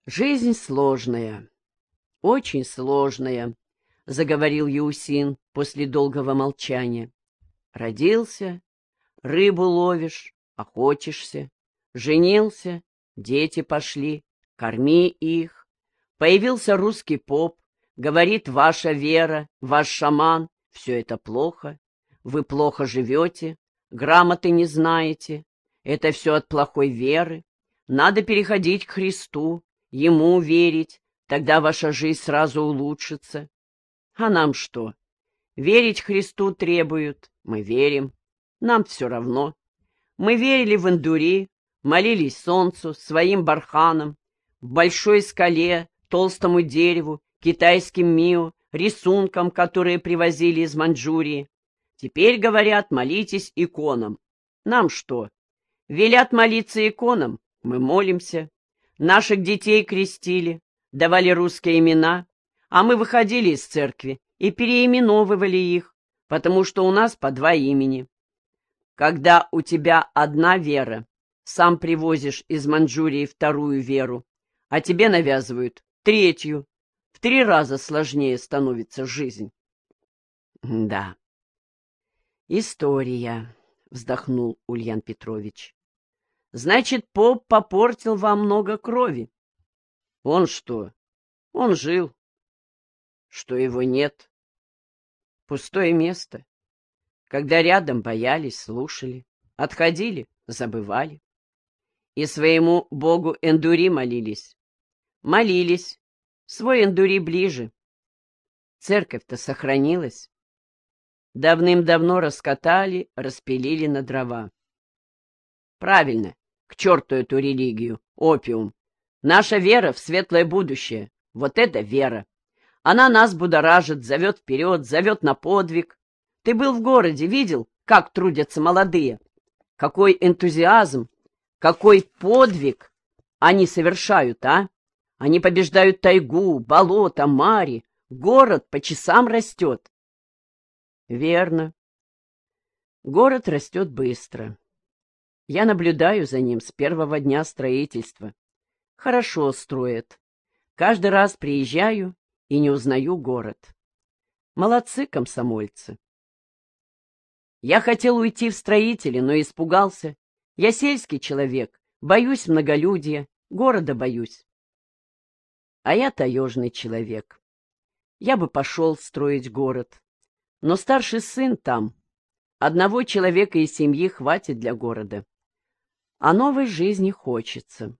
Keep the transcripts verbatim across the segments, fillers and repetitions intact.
Жизнь сложная, очень сложная, — заговорил Еусин после долгого молчания. Родился, рыбу ловишь, охотишься, женился, дети пошли, корми их. Появился русский поп, говорит, ваша вера, ваш шаман, все это плохо, вы плохо живете, грамоты не знаете, это все от плохой веры, надо переходить к Христу, ему верить, тогда ваша жизнь сразу улучшится. А нам что? Верить Христу требуют, мы верим, нам все равно. Мы верили в Эндури, молились солнцу, своим барханам, в большой скале, толстому дереву, китайским мио, рисункам, которые привозили из Маньчжурии. Теперь говорят, молитесь иконам. Нам что? Велят молиться иконам, мы молимся. Наших детей крестили, давали русские имена, а мы выходили из церкви и переименовывали их, потому что у нас по два имени. Когда у тебя одна вера, сам привозишь из Маньчжурии вторую веру, а тебе навязывают третью. В три раза сложнее становится жизнь. — Да. — История, — вздохнул Ульян Петрович. — Значит, поп попортил вам много крови. Он что? Он жил. Что его нет? Пустое место. Когда рядом боялись, слушали, отходили, забывали. И своему богу Эндури молились. Молились. Свой Эндури ближе. Церковь-то сохранилась. Давным-давно раскатали, распилили на дрова. Правильно, к черту эту религию, опиум. Наша вера в светлое будущее. Вот это вера. Она нас будоражит, зовет вперед, зовет на подвиг. Ты был в городе, видел, как трудятся молодые? Какой энтузиазм, какой подвиг они совершают, а? Они побеждают тайгу, болото, мари. Город по часам растет. Верно. Город растет быстро. Я наблюдаю за ним с первого дня строительства. Хорошо строят. Каждый раз приезжаю и не узнаю город. Молодцы комсомольцы. Я хотел уйти в строители, но испугался. Я сельский человек, боюсь многолюдья, города боюсь. А я таежный человек. Я бы пошел строить город. Но старший сын там. Одного человека из семьи хватит для города. А новой жизни хочется.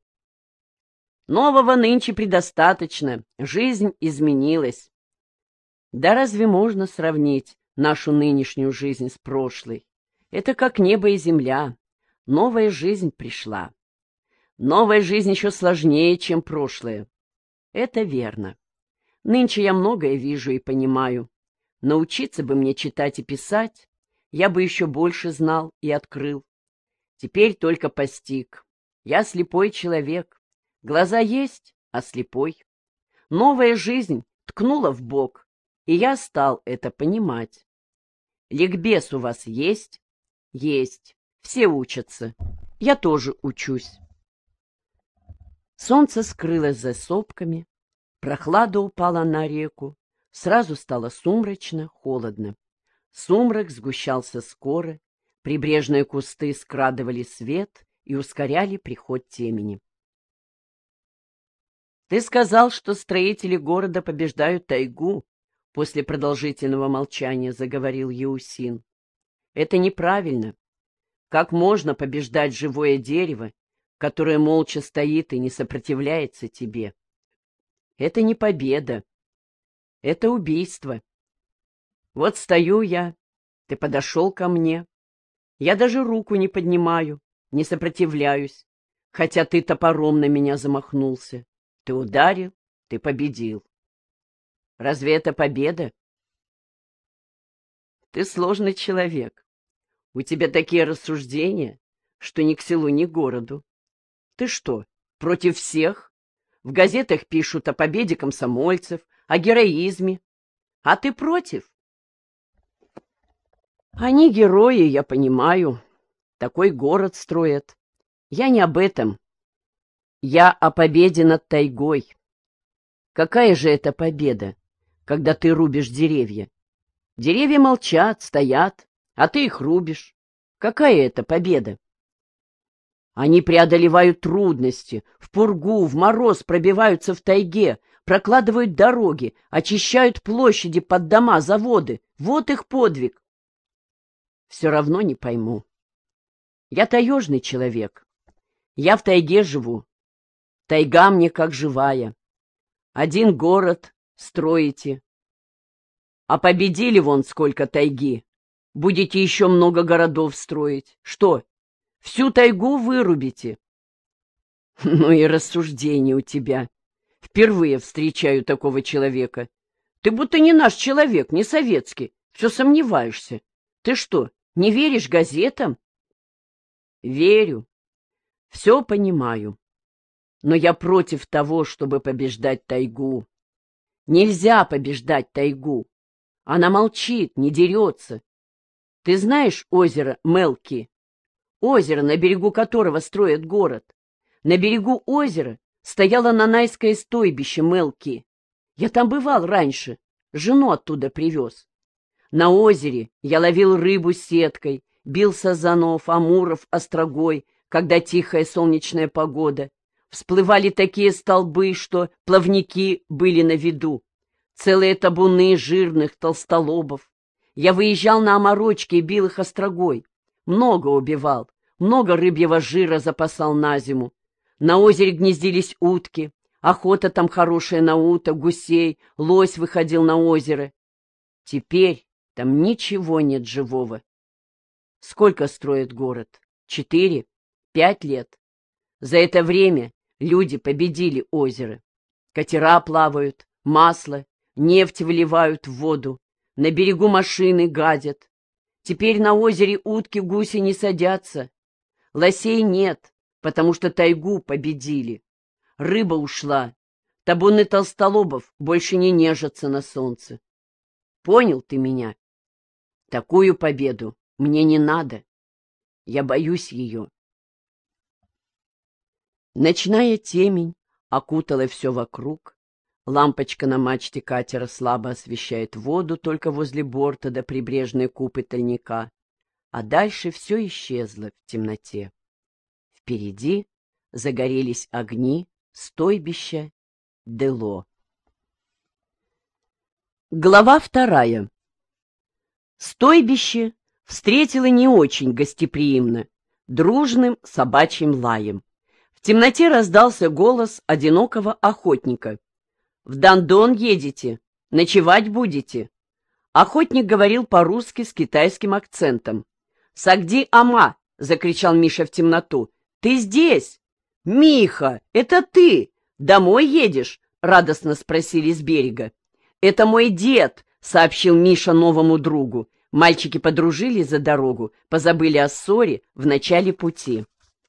Нового нынче предостаточно. Жизнь изменилась. Да разве можно сравнить нашу нынешнюю жизнь с прошлой? Это как небо и земля. Новая жизнь пришла. Новая жизнь еще сложнее, чем прошлая. Это верно. Нынче я многое вижу и понимаю. Научиться бы мне читать и писать, я бы еще больше знал и открыл. Теперь только постиг. Я слепой человек. Глаза есть, а слепой. Новая жизнь ткнула в бок, и я стал это понимать. Ликбез у вас есть? Есть. Все учатся. Я тоже учусь. Солнце скрылось за сопками, прохлада упала на реку, сразу стало сумрачно, холодно. Сумрак сгущался скоро, прибрежные кусты скрадывали свет и ускоряли приход темени. «Ты сказал, что строители города побеждают тайгу», — после продолжительного молчания заговорил Еусин. «Это неправильно. Как можно побеждать живое дерево, которое молча стоит и не сопротивляется тебе? Это не победа. Это убийство. Вот стою я, ты подошел ко мне. Я даже руку не поднимаю, не сопротивляюсь, хотя ты топором на меня замахнулся. Ты ударил, ты победил. Разве это победа? Ты сложный человек. У тебя такие рассуждения, что ни к селу, ни к городу. Ты что, против всех? В газетах пишут о победе комсомольцев, о героизме. А ты против? Они герои, я понимаю. Такой город строят. Я не об этом. Я о победе над тайгой. Какая же это победа, когда ты рубишь деревья? Деревья молчат, стоят, а ты их рубишь. Какая это победа? Они преодолевают трудности, в пургу, в мороз пробиваются в тайге, прокладывают дороги, очищают площади под дома, заводы. Вот их подвиг. Все равно не пойму. Я таежный человек. Я в тайге живу. Тайга мне как живая. Один город строите. А победили вон сколько тайги. Будете еще много городов строить. Что, всю тайгу вырубите? Ну и рассуждение у тебя. Впервые встречаю такого человека. Ты будто не наш человек, не советский. Все сомневаешься. Ты что, не веришь газетам? Верю. Все понимаю. Но я против того, чтобы побеждать тайгу. Нельзя побеждать тайгу. Она молчит, не дерется. Ты знаешь озеро Мелки? Озеро, на берегу которого строят город. На берегу озера стояло нанайское стойбище Мелки. Я там бывал раньше, жену оттуда привез. На озере я ловил рыбу сеткой, бил сазанов, амуров острогой, когда тихая солнечная погода. Всплывали такие столбы, что плавники были на виду. Целые табуны жирных толстолобов. Я выезжал на оморочки и бил их острогой. Много убивал, много рыбьего жира запасал на зиму. На озере гнездились утки, охота там хорошая на уток, гусей, лось выходил на озеро. Теперь там ничего нет живого. Сколько строит город? Четыре? Пять лет? За это время люди победили озеро. Катера плавают, масло, нефть выливают в воду, на берегу машины гадят. Теперь на озере утки, гуси не садятся. Лосей нет, потому что тайгу победили. Рыба ушла, табуны толстолобов больше не нежатся на солнце. Понял ты меня? Такую победу мне не надо. Я боюсь ее. Ночная темень окутала все вокруг. Лампочка на мачте катера слабо освещает воду только возле борта до прибрежной купы тальника, а дальше все исчезло в темноте. Впереди загорелись огни стойбища Дело. Глава вторая. Стойбище встретило не очень гостеприимно, дружным собачьим лаем. В темноте раздался голос одинокого охотника. «В Дандон едете? Ночевать будете?» Охотник говорил по-русски с китайским акцентом. «Сагди Ама!» — закричал Миша в темноту. «Ты здесь?» «Миха, это ты! Домой едешь?» — радостно спросили с берега. «Это мой дед!» — сообщил Миша новому другу. Мальчики подружились за дорогу, позабыли о ссоре в начале пути.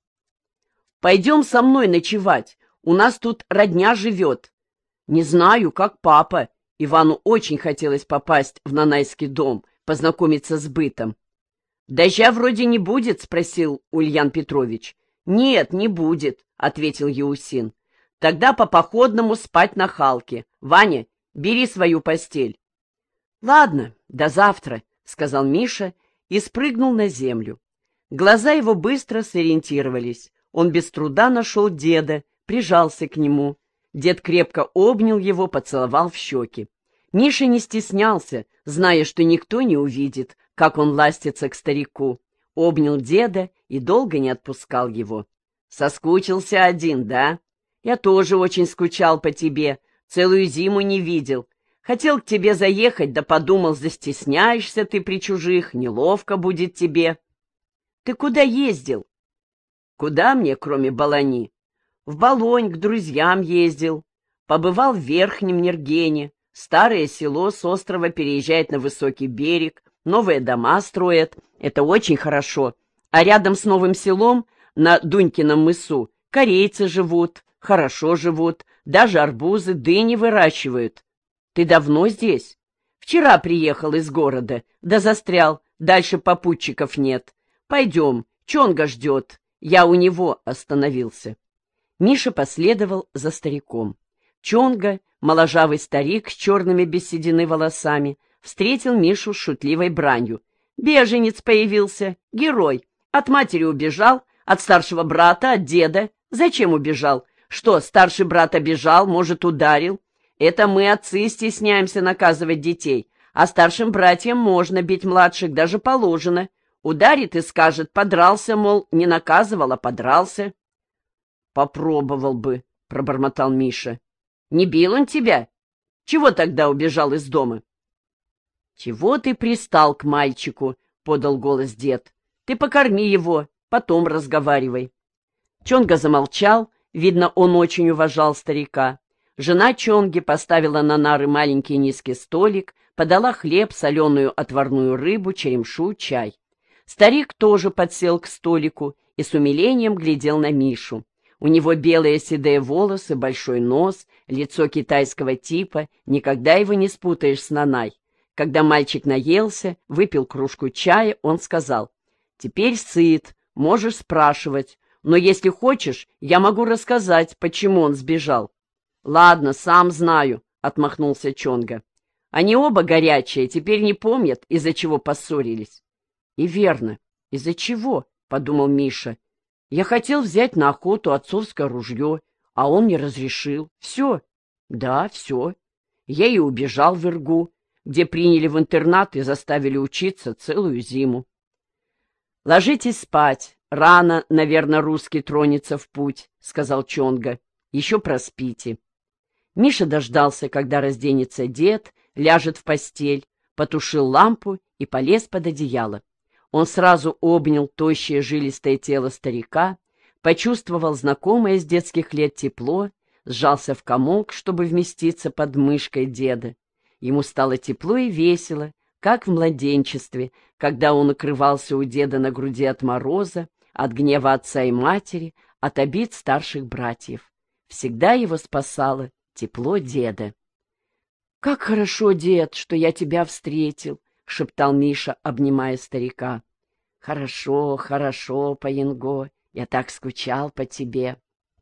«Пойдем со мной ночевать, у нас тут родня живет». «Не знаю, как папа». Ивану очень хотелось попасть в нанайский дом, познакомиться с бытом. «Дождя вроде не будет?» — спросил Ульян Петрович. «Нет, не будет», — ответил Яусин. «Тогда по походному спать на халке. Ваня, бери свою постель». «Ладно, до завтра», — сказал Миша и спрыгнул на землю. Глаза его быстро сориентировались. Он без труда нашел деда, прижался к нему. Дед крепко обнял его, поцеловал в щеки. Миша не стеснялся, зная, что никто не увидит, как он ластится к старику. Обнял деда и долго не отпускал его. «Соскучился один, да? Я тоже очень скучал по тебе, целую зиму не видел. Хотел к тебе заехать, да подумал, застесняешься ты при чужих, неловко будет тебе». «Ты куда ездил?» «Куда мне, кроме Балани? В Болонь к друзьям ездил. Побывал в Верхнем Нергене. Старое село с острова переезжает на высокий берег. Новые дома строят. Это очень хорошо. А рядом с новым селом, на Дунькином мысу, корейцы живут, хорошо живут. Даже арбузы, дыни выращивают. Ты давно здесь? Вчера приехал из города, да застрял. Дальше попутчиков нет. Пойдем, Чонга ждет. Я у него остановился. Миша последовал за стариком. Чонга, моложавый старик с черными без седины волосами, встретил Мишу с шутливой бранью. «Беженец появился, герой. От матери убежал, от старшего брата, от деда. Зачем убежал? Что, старший брат обижал, может, ударил? Это мы, отцы, стесняемся наказывать детей, а старшим братьям можно бить младших, даже положено. Ударит и скажет, подрался, мол, не наказывал, а подрался». «Попробовал бы», — пробормотал Миша. «Не бил он тебя? Чего тогда убежал из дома?» «Чего ты пристал к мальчику?» — подал голос дед. «Ты покорми его, потом разговаривай». Чонга замолчал, видно, он очень уважал старика. Жена Чонги поставила на нары маленький низкий столик, подала хлеб, соленую отварную рыбу, черемшу, чай. Старик тоже подсел к столику и с умилением глядел на Мишу. У него белые седые волосы, большой нос, лицо китайского типа, никогда его не спутаешь с Нанай. Когда мальчик наелся, выпил кружку чая, он сказал: «Теперь сыт, можешь спрашивать, но если хочешь, я могу рассказать, почему он сбежал». «Ладно, сам знаю», — отмахнулся Чонга. «Они оба горячие, теперь не помнят, из-за чего поссорились». «И верно, из-за чего?» — подумал Миша. «Я хотел взять на охоту отцовское ружье, а он не разрешил. Все. Да, все. Я и убежал в Иргу, где приняли в интернат и заставили учиться целую зиму». «Ложитесь спать. Рано, наверное, русский тронется в путь», — сказал Чонга. «Еще проспите». Миша дождался, когда разденется дед, ляжет в постель, потушил лампу и полез под одеяло. Он сразу обнял тощее жилистое тело старика, почувствовал знакомое с детских лет тепло, сжался в комок, чтобы вместиться под мышкой деда. Ему стало тепло и весело, как в младенчестве, когда он укрывался у деда на груди от мороза, от гнева отца и матери, от обид старших братьев. Всегда его спасало тепло деда. «Как хорошо, дед, что я тебя встретил!» — шептал Миша, обнимая старика. «Хорошо, хорошо, Паянго, я так скучал по тебе».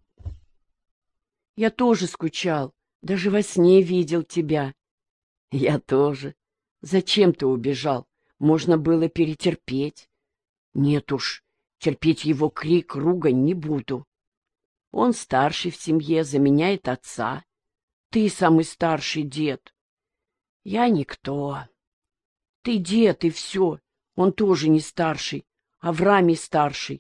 «Я тоже скучал, даже во сне видел тебя». «Я тоже. Зачем ты убежал? Можно было перетерпеть». «Нет уж, терпеть его крик, ругань не буду. Он старший в семье, заменяет отца. Ты самый старший, дед». «Я никто. Ты дед, и все. Он тоже не старший, Авраамий старший.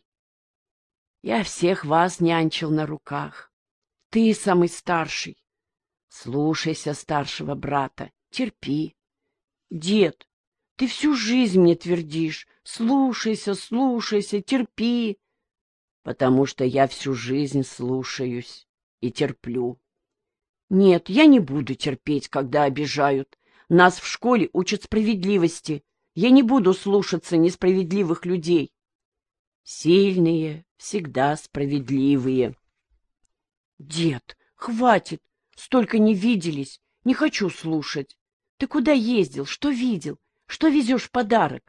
Я всех вас нянчил на руках. Ты самый старший. Слушайся старшего брата, терпи. Дед, ты всю жизнь мне твердишь: слушайся, слушайся, терпи. Потому что я всю жизнь слушаюсь и терплю. Нет, я не буду терпеть, когда обижают. Нас в школе учат справедливости. Я не буду слушаться несправедливых людей. Сильные всегда справедливые. Дед, хватит, столько не виделись, не хочу слушать. Ты куда ездил, что видел, что везешь в подарок?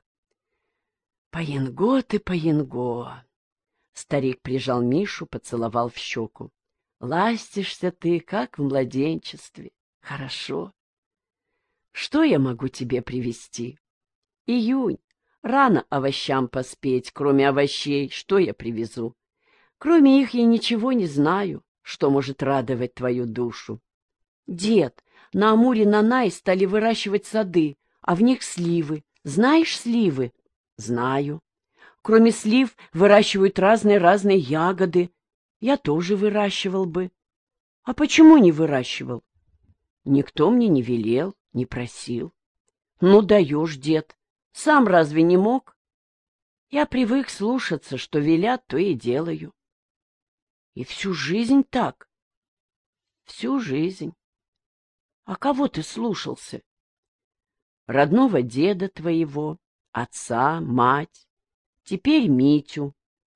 Паянго ты, Паянго. Старик прижал Мишу, поцеловал в щеку. Ластишься ты, как в младенчестве. Хорошо. Что я могу тебе привезти? Июнь. Рано овощам поспеть, кроме овощей, что я привезу? Кроме их я ничего не знаю, что может радовать твою душу. Дед, на Амуре Нанай стали выращивать сады, а в них сливы. Знаешь сливы? Знаю. Кроме слив выращивают разные-разные ягоды. Я тоже выращивал бы. А почему не выращивал? Никто мне не велел, не просил. Ну, даешь, дед. Сам разве не мог? Я привык слушаться, что велят, то и делаю. И всю жизнь так? Всю жизнь. А кого ты слушался? Родного деда твоего, отца, мать, теперь Митю.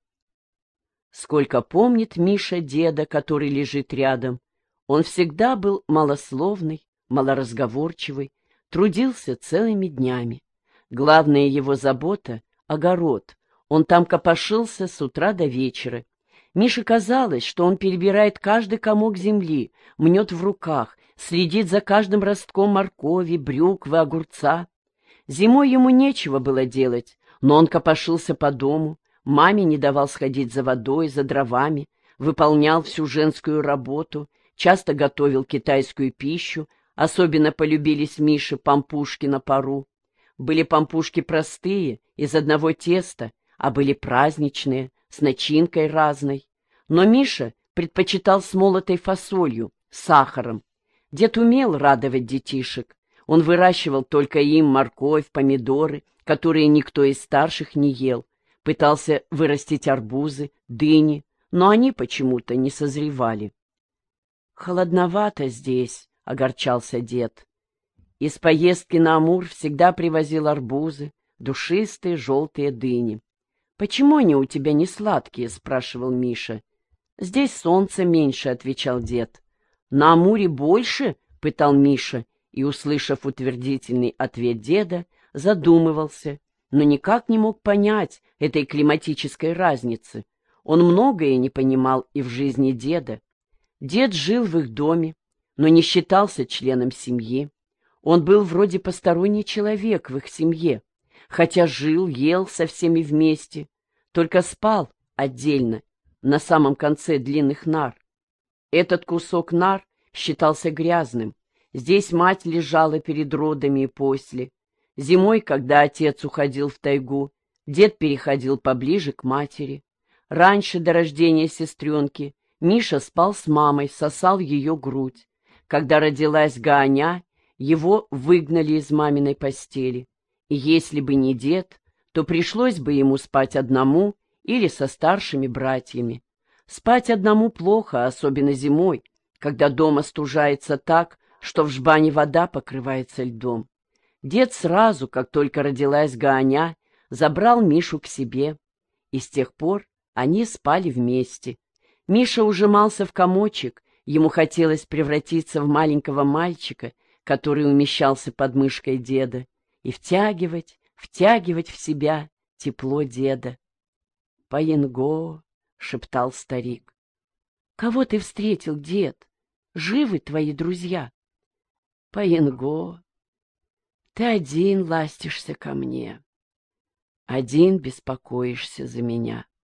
Сколько помнит Миша деда, который лежит рядом, он всегда был малословный, малоразговорчивый, трудился целыми днями. Главная его забота — огород. Он там копошился с утра до вечера. Мише казалось, что он перебирает каждый комок земли, мнет в руках, следит за каждым ростком моркови, брюквы, огурца. Зимой ему нечего было делать, но он копошился по дому, маме не давал сходить за водой, за дровами, выполнял всю женскую работу, часто готовил китайскую пищу, особенно полюбились Мише пампушки на пару. Были пампушки простые, из одного теста, а были праздничные, с начинкой разной. Но Миша предпочитал с молотой фасолью, сахаром. Дед умел радовать детишек. Он выращивал только им морковь, помидоры, которые никто из старших не ел. Пытался вырастить арбузы, дыни, но они почему-то не созревали. «Холодновато здесь», — огорчался дед. Из поездки на Амур всегда привозил арбузы, душистые желтые дыни. «Почему они у тебя не сладкие?» — спрашивал Миша. «Здесь солнца меньше», — отвечал дед. «На Амуре больше?» — пытал Миша, и, услышав утвердительный ответ деда, задумывался, но никак не мог понять этой климатической разницы. Он многое не понимал и в жизни деда. Дед жил в их доме, но не считался членом семьи. Он был вроде посторонний человек в их семье, хотя жил, ел со всеми вместе, только спал отдельно, на самом конце длинных нар. Этот кусок нар считался грязным. Здесь мать лежала перед родами и после. Зимой, когда отец уходил в тайгу, дед переходил поближе к матери. Раньше, до рождения сестренки, Миша спал с мамой, сосал ее грудь. Когда родилась Гааня, его выгнали из маминой постели. И если бы не дед, то пришлось бы ему спать одному или со старшими братьями. Спать одному плохо, особенно зимой, когда дом остужается так, что в жбане вода покрывается льдом. Дед сразу, как только родилась Гааня, забрал Мишу к себе, и с тех пор они спали вместе. Миша ужимался в комочек, ему хотелось превратиться в маленького мальчика, который умещался под мышкой деда, и втягивать, втягивать в себя тепло деда. «Паинго!» — шептал старик. «Кого ты встретил, дед? Живы твои друзья?» «Паинго! Ты один ластишься ко мне, один беспокоишься за меня».